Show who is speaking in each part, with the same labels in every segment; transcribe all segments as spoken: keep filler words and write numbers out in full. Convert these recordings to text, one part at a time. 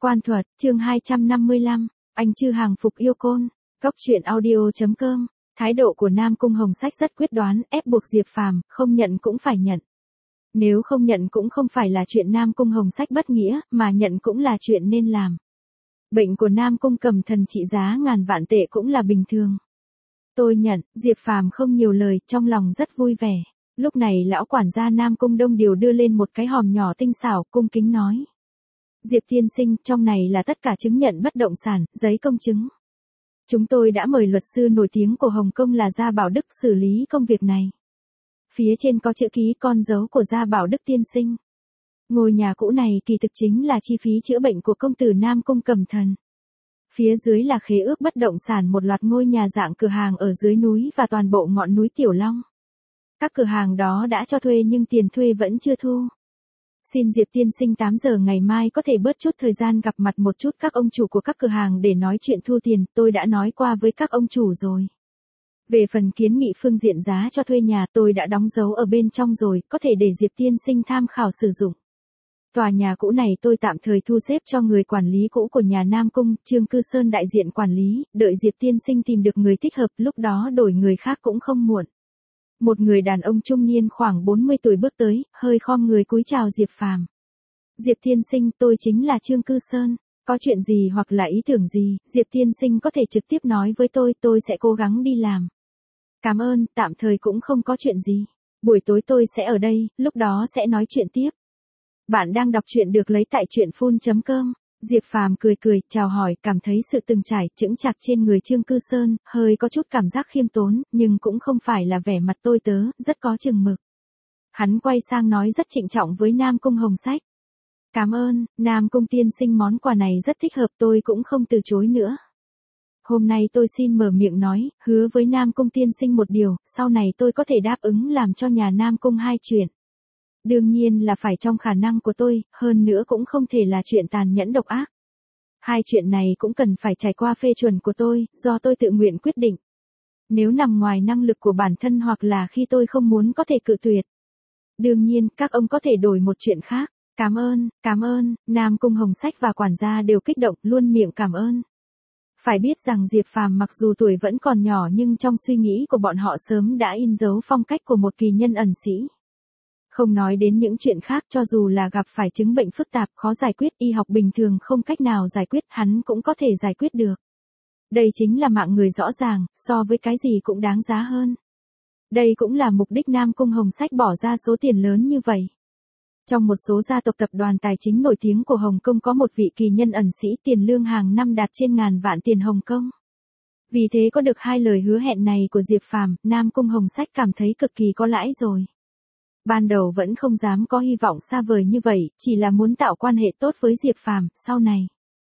Speaker 1: Quan thuật, chương hai trăm năm mươi lăm, anh Chư hàng phục yêu côn. Góc truyện audio.com. Thái độ của Nam Cung Hồng Sách rất quyết đoán, ép buộc Diệp Phàm không nhận cũng phải nhận. Nếu không nhận cũng không phải là chuyện Nam Cung Hồng Sách bất nghĩa, mà nhận cũng là chuyện nên làm. Bệnh của Nam Cung Cầm Thần trị giá ngàn vạn tệ cũng là bình thường. Tôi nhận, Diệp Phàm không nhiều lời, trong lòng rất vui vẻ. Lúc này lão quản gia Nam Cung Đông Điều đưa lên một cái hòm nhỏ tinh xảo, cung kính nói. Diệp tiên sinh, trong này là tất cả chứng nhận bất động sản, giấy công chứng. Chúng tôi đã mời luật sư nổi tiếng của Hồng Kông là Gia Bảo Đức xử lý công việc này. Phía trên có chữ ký con dấu của Gia Bảo Đức tiên sinh. Ngôi nhà cũ này kỳ thực chính là chi phí chữa bệnh của công tử Nam Cung Cầm Thần. Phía dưới là khế ước bất động sản một loạt ngôi nhà dạng cửa hàng ở dưới núi và toàn bộ ngọn núi Tiểu Long. Các cửa hàng đó đã cho thuê nhưng tiền thuê vẫn chưa thu. Xin Diệp tiên sinh tám giờ ngày mai có thể bớt chút thời gian gặp mặt một chút các ông chủ của các cửa hàng để nói chuyện thu tiền, tôi đã nói qua với các ông chủ rồi. Về phần kiến nghị phương diện giá cho thuê nhà tôi đã đóng dấu ở bên trong rồi, có thể để Diệp tiên sinh tham khảo sử dụng. Tòa nhà cũ này tôi tạm thời thu xếp cho người quản lý cũ của nhà Nam Cung, Trương Cư Sơn đại diện quản lý, đợi Diệp tiên sinh tìm được người thích hợp, lúc đó đổi người khác cũng không muộn. Một người đàn ông trung niên khoảng bốn mươi tuổi bước tới, hơi khom người cúi chào Diệp Phàm. Diệp tiên sinh, tôi chính là Trương Cư Sơn, có chuyện gì hoặc là ý tưởng gì, Diệp tiên sinh có thể trực tiếp nói với tôi, tôi sẽ cố gắng đi làm. Cảm ơn, tạm thời cũng không có chuyện gì. Buổi tối tôi sẽ ở đây, lúc đó sẽ nói chuyện tiếp. Bạn đang đọc truyện được lấy tại truyện phun chấm com. Diệp Phàm cười cười, chào hỏi, cảm thấy sự từng trải, chững chạc trên người Trương Cư Sơn, hơi có chút cảm giác khiêm tốn, nhưng cũng không phải là vẻ mặt tôi tớ, rất có chừng mực. Hắn quay sang nói rất trịnh trọng với Nam Cung Hồng Sách. Cảm ơn, Nam Cung tiên sinh, món quà này rất thích hợp, tôi cũng không từ chối nữa. Hôm nay tôi xin mở miệng nói, hứa với Nam Cung tiên sinh một điều, sau này tôi có thể đáp ứng làm cho nhà Nam Cung hai chuyện. Đương nhiên là phải trong khả năng của tôi, hơn nữa cũng không thể là chuyện tàn nhẫn độc ác. Hai chuyện này cũng cần phải trải qua phê chuẩn của tôi, do tôi tự nguyện quyết định. Nếu nằm ngoài năng lực của bản thân hoặc là khi tôi không muốn có thể cự tuyệt. Đương nhiên, các ông có thể đổi một chuyện khác. Cảm ơn, cảm ơn, Nam Cung Hồng Sách và quản gia đều kích động, luôn miệng cảm ơn. Phải biết rằng Diệp Phàm mặc dù tuổi vẫn còn nhỏ nhưng trong suy nghĩ của bọn họ sớm đã in dấu phong cách của một kỳ nhân ẩn sĩ. Không nói đến những chuyện khác, cho dù là gặp phải chứng bệnh phức tạp khó giải quyết, y học bình thường không cách nào giải quyết, hắn cũng có thể giải quyết được. Đây chính là mạng người rõ ràng, so với cái gì cũng đáng giá hơn. Đây cũng là mục đích Nam Cung Hồng Sách bỏ ra số tiền lớn như vậy. Trong một số gia tộc tập đoàn tài chính nổi tiếng của Hồng Kông có một vị kỳ nhân ẩn sĩ tiền lương hàng năm đạt trên ngàn vạn tiền Hồng Kông. Vì thế có được hai lời hứa hẹn này của Diệp Phàm, Nam Cung Hồng Sách cảm thấy cực kỳ có lãi rồi. Ban đầu vẫn không dám có hy vọng xa vời như vậy, chỉ là muốn tạo quan hệ tốt với Diệp Phàm, sau này.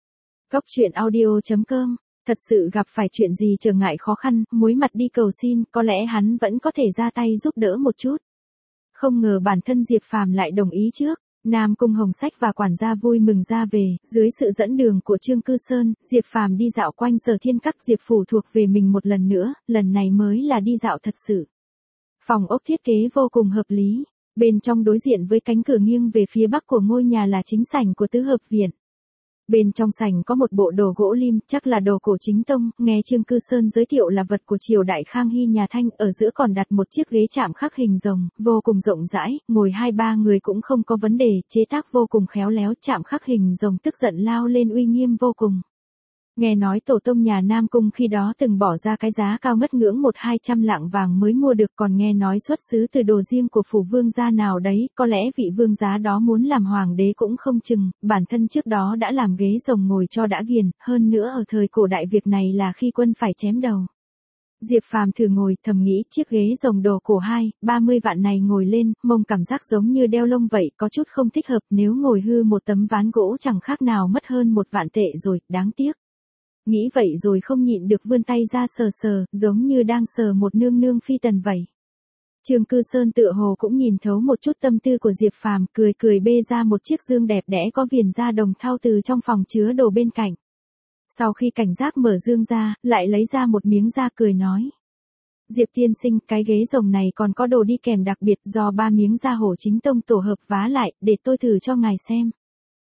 Speaker 1: Góc truyện audio.com, thật sự gặp phải chuyện gì trở ngại khó khăn, muối mặt đi cầu xin, có lẽ hắn vẫn có thể ra tay giúp đỡ một chút. Không ngờ bản thân Diệp Phàm lại đồng ý trước. Nam Cung Hồng Sách và quản gia vui mừng ra về, dưới sự dẫn đường của Trương Cư Sơn, Diệp Phàm đi dạo quanh Sở Thiên Các Diệp phủ thuộc về mình một lần nữa, lần này mới là đi dạo thật sự. Phòng ốc thiết kế vô cùng hợp lý, bên trong đối diện với cánh cửa nghiêng về phía bắc của ngôi nhà là chính sảnh của tứ hợp viện. Bên trong sảnh có một bộ đồ gỗ lim, chắc là đồ cổ chính tông, nghe Trương Cư Sơn giới thiệu là vật của triều đại Khang Hy nhà Thanh, ở giữa còn đặt một chiếc ghế chạm khắc hình rồng, vô cùng rộng rãi, ngồi hai ba người cũng không có vấn đề, chế tác vô cùng khéo léo, chạm khắc hình rồng tức giận lao lên uy nghiêm vô cùng. Nghe nói tổ tông nhà Nam Cung khi đó từng bỏ ra cái giá cao ngất ngưỡng một hai trăm lạng vàng mới mua được, còn nghe nói xuất xứ từ đồ riêng của phủ vương gia nào đấy, có lẽ vị vương giá đó muốn làm hoàng đế cũng không chừng, bản thân trước đó đã làm ghế rồng ngồi cho đã ghiền, hơn nữa ở thời cổ đại việc này là khi quân phải chém đầu. Diệp Phàm thử ngồi, thầm nghĩ chiếc ghế rồng đồ cổ hai, ba mươi vạn này ngồi lên, mông cảm giác giống như đeo lông vậy, có chút không thích hợp, nếu ngồi hư một tấm ván gỗ chẳng khác nào mất hơn một vạn tệ rồi, đáng tiếc. Nghĩ vậy rồi không nhịn được vươn tay ra sờ sờ, giống như đang sờ một nương nương phi tần vậy. Trương Cư Sơn tựa hồ cũng nhìn thấu một chút tâm tư của Diệp Phàm, cười cười bê ra một chiếc dương đẹp đẽ có viền da đồng thau từ trong phòng chứa đồ bên cạnh. Sau khi cảnh giác mở dương ra, lại lấy ra một miếng da cười nói. Diệp tiên sinh, cái ghế rồng này còn có đồ đi kèm đặc biệt do ba miếng da hổ chính tông tổ hợp vá lại, để tôi thử cho ngài xem.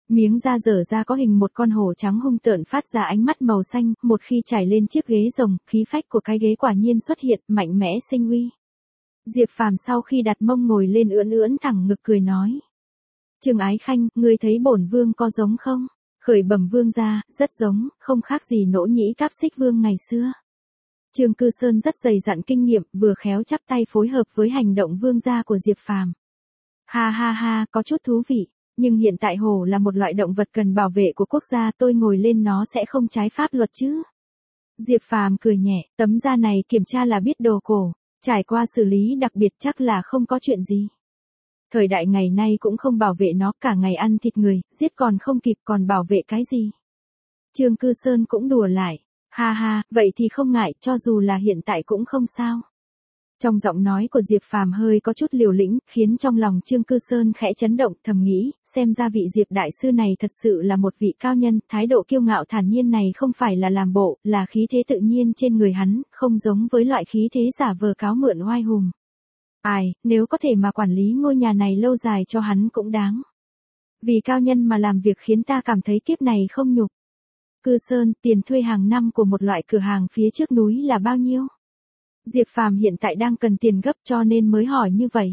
Speaker 1: Miếng da dở ra có hình một con hổ trắng hung tợn phát ra ánh mắt màu xanh, một khi trải lên chiếc ghế rồng, khí phách của cái ghế quả nhiên xuất hiện, mạnh mẽ sinh uy. Diệp Phàm sau khi đặt mông ngồi lên ưỡn ưỡn thẳng ngực cười nói. Trương Ái Khanh, ngươi thấy bổn vương có giống không? Khởi bẩm vương gia, rất giống, không khác gì nỗ nhĩ cáp xích vương ngày xưa. Trương Cư Sơn rất dày dặn kinh nghiệm, vừa khéo chắp tay phối hợp với hành động vương gia của Diệp Phàm. Ha ha ha, có chút thú vị, nhưng hiện tại hổ là một loại động vật cần bảo vệ của quốc gia, tôi ngồi lên nó sẽ không trái pháp luật chứ? Diệp Phàm cười nhẹ, tấm da này kiểm tra là biết đồ cổ, trải qua xử lý đặc biệt chắc là không có chuyện gì. Thời đại ngày nay cũng không bảo vệ nó, cả ngày ăn thịt người, giết còn không kịp còn bảo vệ cái gì. Trương Cư Sơn cũng đùa lại, ha ha, vậy thì không ngại, cho dù là hiện tại cũng không sao. Trong giọng nói của Diệp Phàm hơi có chút liều lĩnh, khiến trong lòng Trương Cư Sơn khẽ chấn động, thầm nghĩ, xem ra vị Diệp đại sư này thật sự là một vị cao nhân, thái độ kiêu ngạo thản nhiên này không phải là làm bộ, là khí thế tự nhiên trên người hắn, không giống với loại khí thế giả vờ cáo mượn oai hùng. Ai, nếu có thể mà quản lý ngôi nhà này lâu dài cho hắn cũng đáng. Vì cao nhân mà làm việc khiến ta cảm thấy kiếp này không nhục. Cư Sơn, tiền thuê hàng năm của một loại cửa hàng phía trước núi là bao nhiêu? Diệp Phàm hiện tại đang cần tiền gấp cho nên mới hỏi như vậy.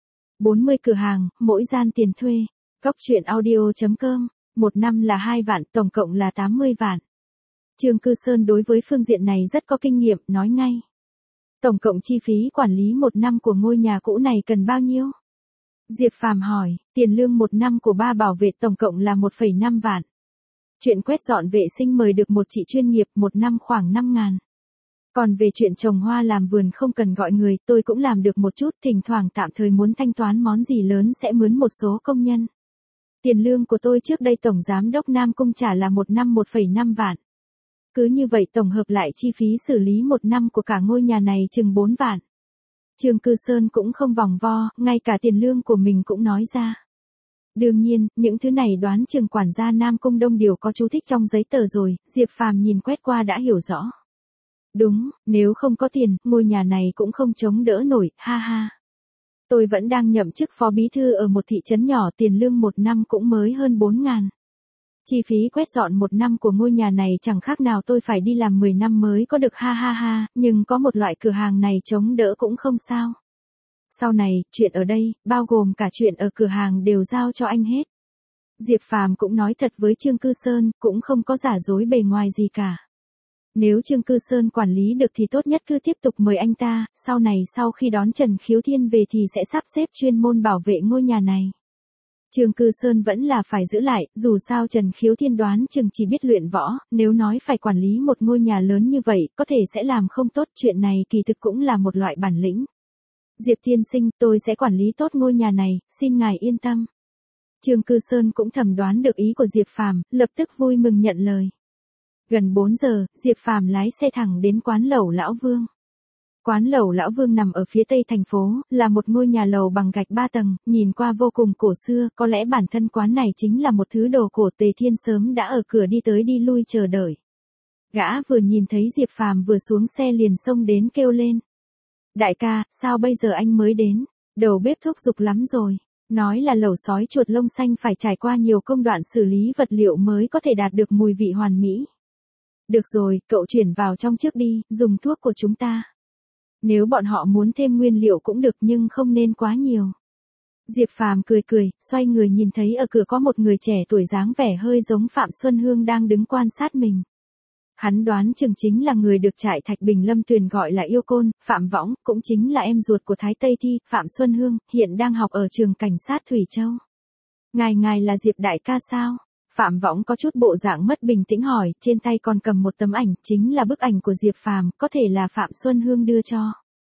Speaker 1: bốn mươi cửa hàng, mỗi gian tiền thuê. Góc truyện audio chấm com, một năm là hai vạn, tổng cộng là tám mươi vạn. Trương Cư Sơn đối với phương diện này rất có kinh nghiệm, nói ngay. Tổng cộng chi phí quản lý một năm của ngôi nhà cũ này cần bao nhiêu? Diệp Phàm hỏi, tiền lương một năm của ba bảo vệ tổng cộng là một phẩy năm vạn. Chuyện quét dọn vệ sinh mời được một chị chuyên nghiệp một năm khoảng năm ngàn. Còn về chuyện trồng hoa làm vườn không cần gọi người, tôi cũng làm được một chút, thỉnh thoảng tạm thời muốn thanh toán món gì lớn sẽ mướn một số công nhân. Tiền lương của tôi trước đây Tổng Giám đốc Nam Cung trả là một năm một phẩy năm vạn. Cứ như vậy tổng hợp lại chi phí xử lý một năm của cả ngôi nhà này chừng bốn vạn. Trương Cư Sơn cũng không vòng vo, ngay cả tiền lương của mình cũng nói ra. Đương nhiên, những thứ này đoán chừng quản gia Nam Cung Đông Điều có chú thích trong giấy tờ rồi, Diệp Phàm nhìn quét qua đã hiểu rõ. Đúng, nếu không có tiền, ngôi nhà này cũng không chống đỡ nổi, ha ha. Tôi vẫn đang nhậm chức phó bí thư ở một thị trấn nhỏ, tiền lương một năm cũng mới hơn bốn ngàn. Chi phí quét dọn một năm của ngôi nhà này chẳng khác nào tôi phải đi làm mười năm mới có được, ha ha ha, nhưng có một loại cửa hàng này chống đỡ cũng không sao. Sau này, chuyện ở đây, bao gồm cả chuyện ở cửa hàng đều giao cho anh hết. Diệp Phàm cũng nói thật với Trương Cư Sơn, cũng không có giả dối bề ngoài gì cả. Nếu Trương Cư Sơn quản lý được thì tốt nhất cứ tiếp tục mời anh ta, sau này sau khi đón Trần Khiếu Thiên về thì sẽ sắp xếp chuyên môn bảo vệ ngôi nhà này. Trương Cư Sơn vẫn là phải giữ lại, dù sao Trần Khiếu Thiên đoán chừng chỉ biết luyện võ, nếu nói phải quản lý một ngôi nhà lớn như vậy, có thể sẽ làm không tốt, chuyện này kỳ thực cũng là một loại bản lĩnh. Diệp tiên sinh, tôi sẽ quản lý tốt ngôi nhà này, xin ngài yên tâm. Trương Cư Sơn cũng thầm đoán được ý của Diệp Phàm, lập tức vui mừng nhận lời. Gần bốn giờ, Diệp Phàm lái xe thẳng đến quán lẩu Lão Vương. Quán lẩu Lão Vương nằm ở phía tây thành phố, là một ngôi nhà lầu bằng gạch ba tầng, nhìn qua vô cùng cổ xưa, có lẽ bản thân quán này chính là một thứ đồ cổ. Tề Thiên sớm đã ở cửa đi tới đi lui chờ đợi. Gã vừa nhìn thấy Diệp Phàm vừa xuống xe liền xông đến kêu lên. Đại ca, sao bây giờ anh mới đến? Đầu bếp thúc giục lắm rồi. Nói là lẩu sói chuột lông xanh phải trải qua nhiều công đoạn xử lý vật liệu mới có thể đạt được mùi vị hoàn mỹ. Được rồi, cậu chuyển vào trong trước đi, dùng thuốc của chúng ta. Nếu bọn họ muốn thêm nguyên liệu cũng được nhưng không nên quá nhiều. Diệp Phàm cười cười, xoay người nhìn thấy ở cửa có một người trẻ tuổi dáng vẻ hơi giống Phạm Xuân Hương đang đứng quan sát mình. Hắn đoán chừng chính là người được trại Thạch Bình Lâm Tuyền gọi là yêu côn, Phạm Võng, cũng chính là em ruột của Thái Tây Thi, Phạm Xuân Hương, hiện đang học ở trường cảnh sát Thủy Châu. Ngài ngài là Diệp đại ca sao? Phạm Võng có chút bộ dạng mất bình tĩnh hỏi, trên tay còn cầm một tấm ảnh, chính là bức ảnh của Diệp Phàm, có thể là Phạm Xuân Hương đưa cho.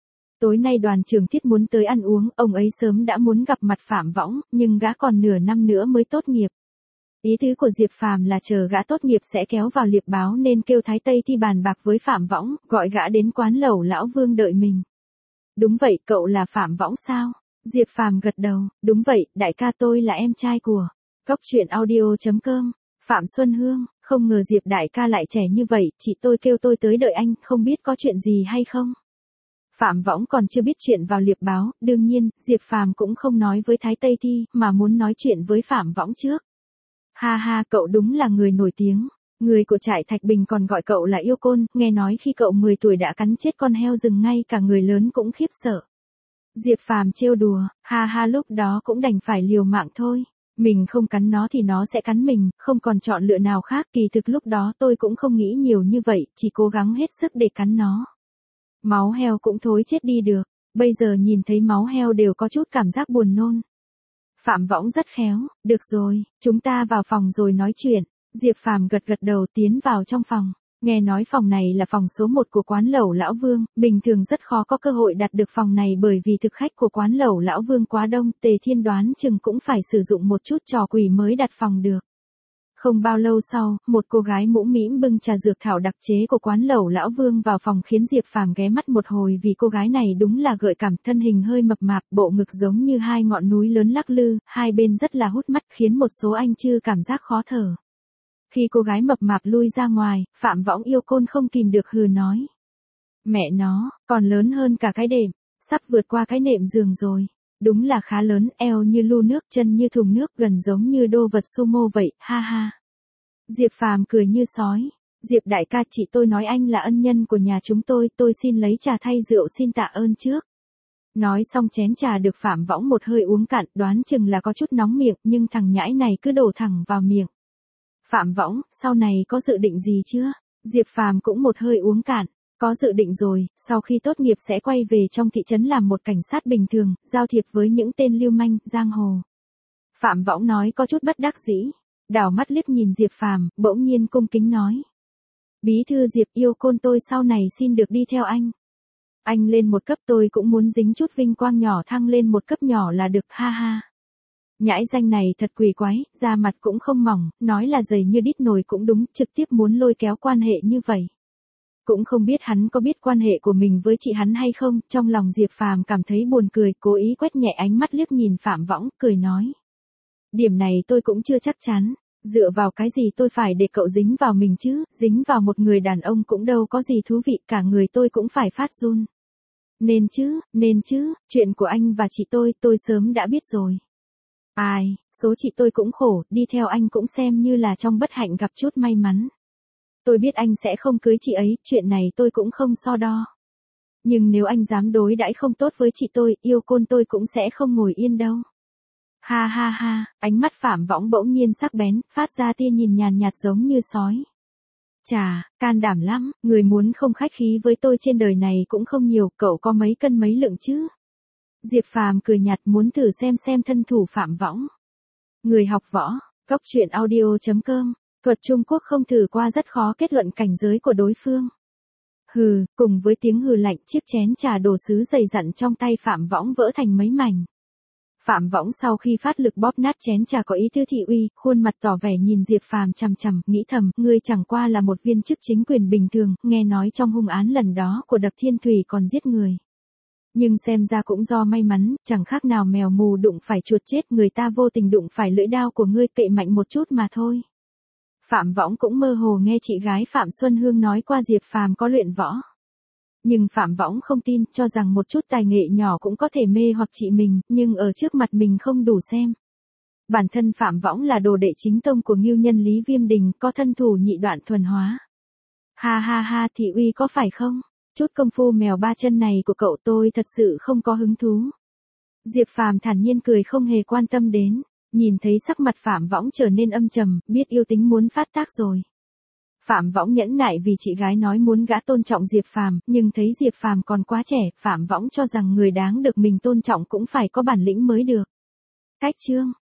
Speaker 1: Tối nay đoàn trưởng Thiết muốn tới ăn uống, ông ấy sớm đã muốn gặp mặt Phạm Võng, nhưng gã còn nửa năm nữa mới tốt nghiệp. Ý tứ của Diệp Phàm là chờ gã tốt nghiệp sẽ kéo vào liệp báo nên kêu Thái Tây Thi bàn bạc với Phạm Võng, gọi gã đến quán lẩu Lão Vương đợi mình. Đúng vậy, cậu là Phạm Võng sao? Diệp Phàm gật đầu, đúng vậy, đại ca tôi là em trai của. Góc truyện audio chấm com, Phạm Xuân Hương, không ngờ Diệp đại ca lại trẻ như vậy, chị tôi kêu tôi tới đợi anh, không biết có chuyện gì hay không? Phạm Võng còn chưa biết chuyện vào liệp báo, đương nhiên, Diệp Phàm cũng không nói với Thái Tây Thi, mà muốn nói chuyện với Phạm Võng trước. Ha ha, cậu đúng là người nổi tiếng. Người của trại Thạch Bình còn gọi cậu là Yêu Côn, nghe nói khi cậu mười tuổi đã cắn chết con heo rừng ngay cả người lớn cũng khiếp sợ. Diệp Phàm trêu đùa, ha ha lúc đó cũng đành phải liều mạng thôi. Mình không cắn nó thì nó sẽ cắn mình, không còn chọn lựa nào khác. Kỳ thực lúc đó tôi cũng không nghĩ nhiều như vậy, chỉ cố gắng hết sức để cắn nó. Máu heo cũng thối chết đi được, bây giờ nhìn thấy máu heo đều có chút cảm giác buồn nôn. Phạm Võng rất khéo, được rồi, chúng ta vào phòng rồi nói chuyện. Diệp Phàm gật gật đầu tiến vào trong phòng. Nghe nói phòng này là phòng số một của quán lẩu Lão Vương, bình thường rất khó có cơ hội đặt được phòng này bởi vì thực khách của quán lẩu Lão Vương quá đông, Tề Thiên đoán chừng cũng phải sử dụng một chút trò quỷ mới đặt phòng được. Không bao lâu sau, một cô gái mũm mĩm bưng trà dược thảo đặc chế của quán lẩu Lão Vương vào phòng khiến Diệp Phàm ghé mắt một hồi vì cô gái này đúng là gợi cảm, thân hình hơi mập mạp, bộ ngực giống như hai ngọn núi lớn lắc lư, hai bên rất là hút mắt khiến một số anh chư cảm giác khó thở. Khi cô gái mập mạp lui ra ngoài, Phạm Võng Yêu Côn không kìm được hừ nói. Mẹ nó, còn lớn hơn cả cái đệm, sắp vượt qua cái nệm giường rồi. Đúng là khá lớn, eo như lu nước, chân như thùng nước, gần giống như đô vật sumo vậy, ha ha. Diệp Phàm cười như sói. Diệp đại ca, chị tôi nói anh là ân nhân của nhà chúng tôi, tôi xin lấy trà thay rượu xin tạ ơn trước. Nói xong chén trà được Phạm Võng một hơi uống cạn, đoán chừng là có chút nóng miệng, nhưng thằng nhãi này cứ đổ thẳng vào miệng. Phạm Võng, sau này có dự định gì chưa? Diệp Phàm cũng một hơi uống cạn. Có dự định rồi, sau khi tốt nghiệp sẽ quay về trong thị trấn làm một cảnh sát bình thường, giao thiệp với những tên lưu manh, giang hồ. Phạm Võng nói có chút bất đắc dĩ. Đảo mắt liếc nhìn Diệp Phàm, bỗng nhiên cung kính nói. Bí thư Diệp, Yêu Côn tôi sau này xin được đi theo anh. Anh lên một cấp tôi cũng muốn dính chút vinh quang nhỏ, thăng lên một cấp nhỏ là được, ha ha. Nhãi danh này thật quỷ quái, da mặt cũng không mỏng, nói là dày như đít nồi cũng đúng, trực tiếp muốn lôi kéo quan hệ như vậy. Cũng không biết hắn có biết quan hệ của mình với chị hắn hay không, trong lòng Diệp Phàm cảm thấy buồn cười, cố ý quét nhẹ ánh mắt liếc nhìn Phạm Võng, cười nói. Điểm này tôi cũng chưa chắc chắn, dựa vào cái gì tôi phải để cậu dính vào mình chứ, dính vào một người đàn ông cũng đâu có gì thú vị, cả người tôi cũng phải phát run. Nên chứ, nên chứ, chuyện của anh và chị tôi, tôi sớm đã biết rồi. Ai, số chị tôi cũng khổ, đi theo anh cũng xem như là trong bất hạnh gặp chút may mắn. Tôi biết anh sẽ không cưới chị ấy, chuyện này tôi cũng không so đo. Nhưng nếu anh dám đối đãi không tốt với chị tôi, Yêu Côn tôi cũng sẽ không ngồi yên đâu. Ha ha ha, ánh mắt Phạm Võng bỗng nhiên sắc bén, phát ra tia nhìn nhàn nhạt giống như sói. Chà, can đảm lắm, người muốn không khách khí với tôi trên đời này cũng không nhiều, cậu có mấy cân mấy lượng chứ? Diệp Phàm cười nhạt, muốn thử xem xem thân thủ Phạm Võng. Người học võ, Cốc Truyện Audio chấm com, thuật Trung Quốc không thử qua rất khó kết luận cảnh giới của đối phương. Hừ, cùng với tiếng hừ lạnh, chiếc chén trà đồ sứ dày dặn trong tay Phạm Võng vỡ thành mấy mảnh. Phạm Võng sau khi phát lực bóp nát chén trà có ý tứ thị uy, khuôn mặt tỏ vẻ nhìn Diệp Phàm chằm chằm, nghĩ thầm, ngươi chẳng qua là một viên chức chính quyền bình thường, nghe nói trong hung án lần đó của Đập Thiên Thủy còn giết người. Nhưng xem ra cũng do may mắn, chẳng khác nào mèo mù đụng phải chuột chết, người ta vô tình đụng phải lưỡi đao của ngươi, cậy mạnh một chút mà thôi. Phạm Võng cũng mơ hồ nghe chị gái Phạm Xuân Hương nói qua Diệp Phàm có luyện võ. Nhưng Phạm Võng không tin, cho rằng một chút tài nghệ nhỏ cũng có thể mê hoặc chị mình, nhưng ở trước mặt mình không đủ xem. Bản thân Phạm Võng là đồ đệ chính tông của Ngưu Nhân Lý Viêm Đình, có thân thủ nhị đoạn thuần hóa. Ha ha ha, thị uy có phải không? Chút công phu mèo ba chân này của cậu tôi thật sự không có hứng thú. Diệp Phàm thản nhiên cười không hề quan tâm đến, nhìn thấy sắc mặt Phạm Võng trở nên âm trầm, biết yêu tính muốn phát tác rồi. Phạm Võng nhẫn nại vì chị gái nói muốn gã tôn trọng Diệp Phàm, nhưng thấy Diệp Phàm còn quá trẻ, Phạm Võng cho rằng người đáng được mình tôn trọng cũng phải có bản lĩnh mới được. Cách chương